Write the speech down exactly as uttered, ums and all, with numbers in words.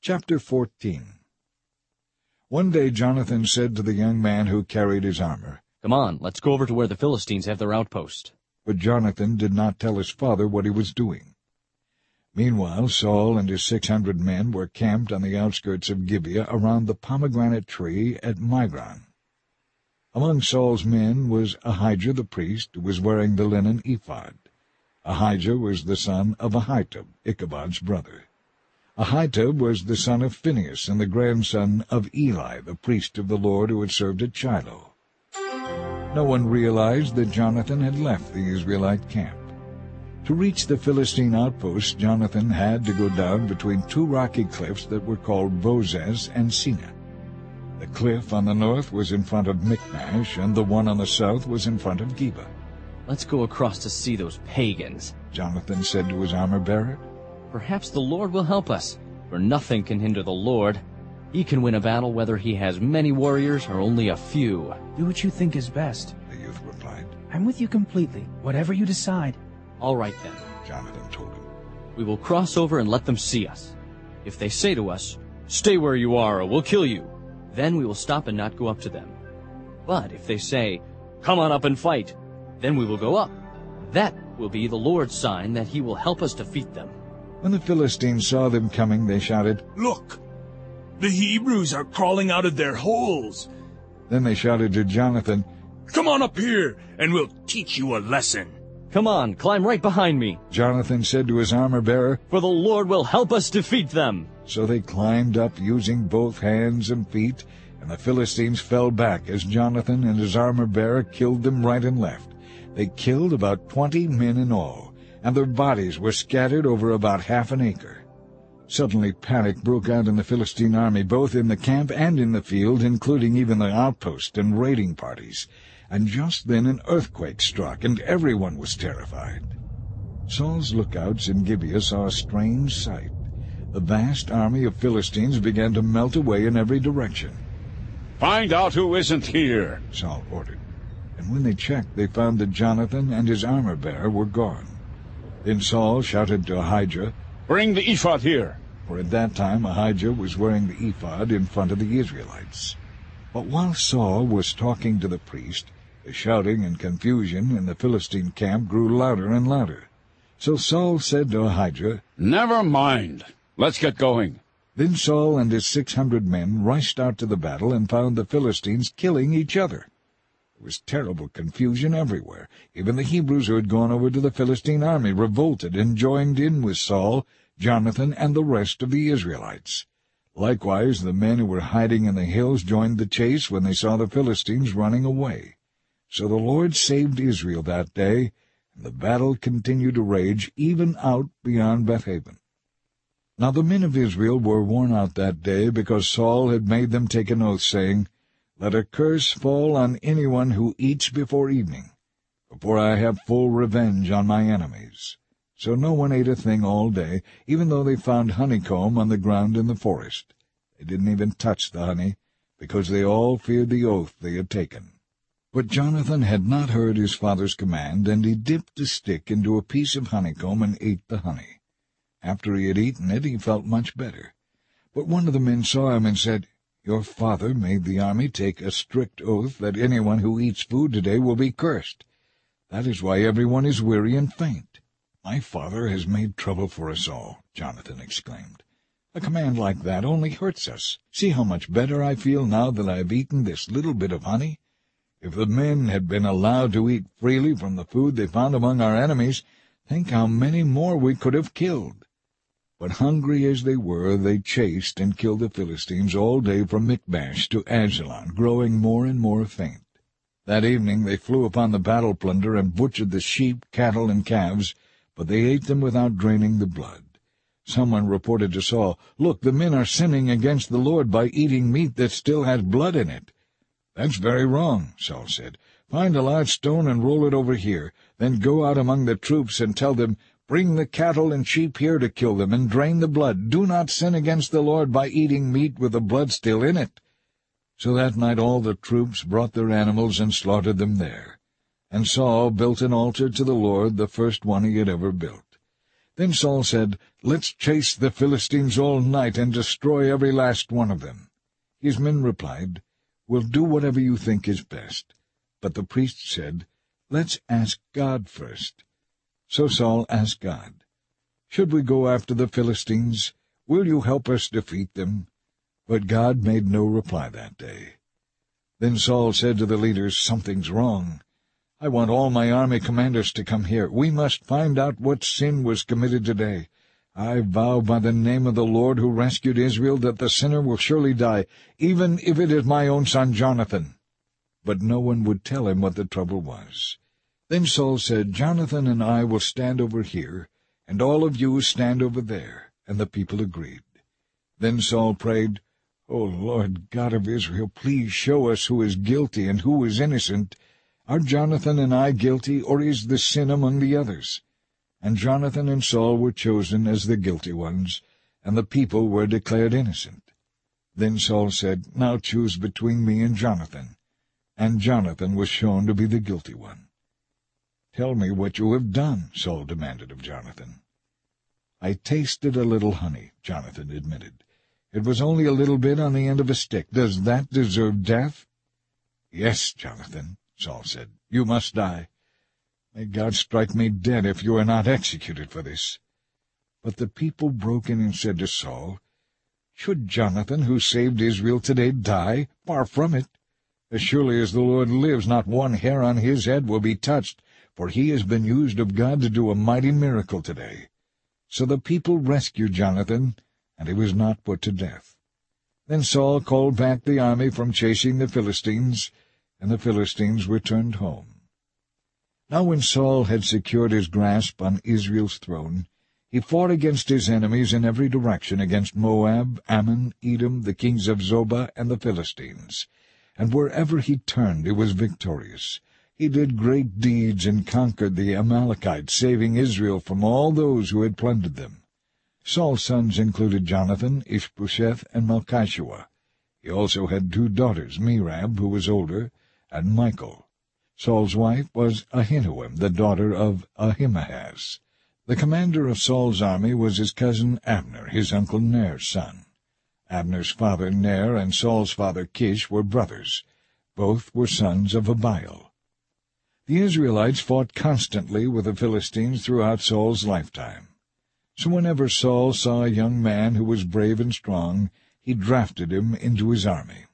Chapter fourteen. One day Jonathan said to the young man who carried his armor, "Come on, let's go over to where the Philistines have their outpost." But Jonathan did not tell his father what he was doing. Meanwhile Saul and his six hundred men were camped on the outskirts of Gibeah around the pomegranate tree at Migron. Among Saul's men was Ahijah the priest, who was wearing the linen ephod. Ahijah was the son of Ahitub, Ichabod's brother. Ahitub was the son of Phinehas and the grandson of Eli, the priest of the Lord who had served at Shiloh. No one realized that Jonathan had left the Israelite camp. To reach the Philistine outposts, Jonathan had to go down between two rocky cliffs that were called Bozez and Seneh. The cliff on the north was in front of Michmash, and the one on the south was in front of Geba. "Let's go across to see those pagans," Jonathan said to his armor-bearer. "Perhaps the Lord will help us, for nothing can hinder the Lord. He can win a battle whether he has many warriors or only a few." "Do what you think is best," the youth replied. "I'm with you completely, whatever you decide." "All right then," Jonathan told him. "We will cross over and let them see us. If they say to us, 'Stay where you are or we'll kill you,' then we will stop and not go up to them. But if they say, 'Come on up and fight,' then we will go up. That will be the Lord's sign that he will help us defeat them." When the Philistines saw them coming, they shouted, "Look! The Hebrews are crawling out of their holes!" Then they shouted to Jonathan, "Come on up here, and we'll teach you a lesson." "Come on, climb right behind me," Jonathan said to his armor-bearer, "for the Lord will help us defeat them." So they climbed up using both hands and feet, and the Philistines fell back as Jonathan and his armor-bearer killed them right and left. They killed about twenty men in all, and their bodies were scattered over about half an acre. Suddenly panic broke out in the Philistine army, both in the camp and in the field, including even the outpost and raiding parties. And just then an earthquake struck, and everyone was terrified. Saul's lookouts in Gibeah saw a strange sight. The vast army of Philistines began to melt away in every direction. "Find out who isn't here," Saul ordered. And when they checked, they found that Jonathan and his armor-bearer were gone. Then Saul shouted to Ahijah, "Bring the ephod here." For at that time Ahijah was wearing the ephod in front of the Israelites. But while Saul was talking to the priest, the shouting and confusion in the Philistine camp grew louder and louder. So Saul said to Ahijah, "Never mind. Let's get going." Then Saul and his six hundred men rushed out to the battle and found the Philistines killing each other. There was terrible confusion everywhere. Even the Hebrews who had gone over to the Philistine army revolted and joined in with Saul, Jonathan, and the rest of the Israelites. Likewise, the men who were hiding in the hills joined the chase when they saw the Philistines running away. So the Lord saved Israel that day, and the battle continued to rage even out beyond Bethaven. Now the men of Israel were worn out that day, because Saul had made them take an oath, saying, "Let a curse fall on anyone who eats before evening, before I have full revenge on my enemies." So no one ate a thing all day, even though they found honeycomb on the ground in the forest. They didn't even touch the honey, because they all feared the oath they had taken. But Jonathan had not heard his father's command, and he dipped a stick into a piece of honeycomb and ate the honey. After he had eaten it, he felt much better. But one of the men saw him and said, "Your father made the army take a strict oath that anyone who eats food today will be cursed. That is why everyone is weary and faint." "My father has made trouble for us all," Jonathan exclaimed. "A command like that only hurts us. See how much better I feel now that I have eaten this little bit of honey. If the men had been allowed to eat freely from the food they found among our enemies, think how many more we could have killed." But hungry as they were, they chased and killed the Philistines all day from Michmash to Ajalon, growing more and more faint. That evening they flew upon the battle plunder and butchered the sheep, cattle, and calves, but they ate them without draining the blood. Someone reported to Saul, "Look, the men are sinning against the Lord by eating meat that still has blood in it." "That's very wrong," Saul said. "Find a large stone and roll it over here. Then go out among the troops and tell them, 'Bring the cattle and sheep here to kill them and drain the blood. Do not sin against the Lord by eating meat with the blood still in it.'" So that night all the troops brought their animals and slaughtered them there. And Saul built an altar to the Lord, the first one he had ever built. Then Saul said, "Let's chase the Philistines all night and destroy every last one of them." His men replied, "We'll do whatever you think is best." But the priest said, "Let's ask God first." So Saul asked God, "Should we go after the Philistines? Will you help us defeat them?" But God made no reply that day. Then Saul said to the leaders, "Something's wrong. I want all my army commanders to come here. We must find out what sin was committed today. I vow by the name of the Lord who rescued Israel that the sinner will surely die, even if it is my own son Jonathan." But no one would tell him what the trouble was. Then Saul said, "Jonathan and I will stand over here, and all of you stand over there." And the people agreed. Then Saul prayed, "O Lord God of Israel, please show us who is guilty and who is innocent. Are Jonathan and I guilty, or is the sin among the others?" And Jonathan and Saul were chosen as the guilty ones, and the people were declared innocent. Then Saul said, "Now choose between me and Jonathan." And Jonathan was shown to be the guilty one. "Tell me what you have done," Saul demanded of Jonathan. "I tasted a little honey," Jonathan admitted. "It was only a little bit on the end of a stick. Does that deserve death?" "Yes, Jonathan," Saul said. "You must die. May God strike me dead if you are not executed for this." But the people broke in and said to Saul, "Should Jonathan, who saved Israel today, die? Far from it. As surely as the Lord lives, not one hair on his head will be touched, for he has been used of God to do a mighty miracle today." So the people rescued Jonathan, and he was not put to death. Then Saul called back the army from chasing the Philistines, and the Philistines returned home. Now when Saul had secured his grasp on Israel's throne, he fought against his enemies in every direction, against Moab, Ammon, Edom, the kings of Zobah, and the Philistines. And wherever he turned he was victorious. He did great deeds and conquered the Amalekites, saving Israel from all those who had plundered them. Saul's sons included Jonathan, Ishbosheth, and Malchishua. He also had two daughters, Merab, who was older, and Michal. Saul's wife was Ahinoam, the daughter of Ahimaaz. The commander of Saul's army was his cousin Abner, his uncle Ner's son. Abner's father Ner and Saul's father Kish were brothers. Both were sons of Abiel. The Israelites fought constantly with the Philistines throughout Saul's lifetime. So whenever Saul saw a young man who was brave and strong, he drafted him into his army.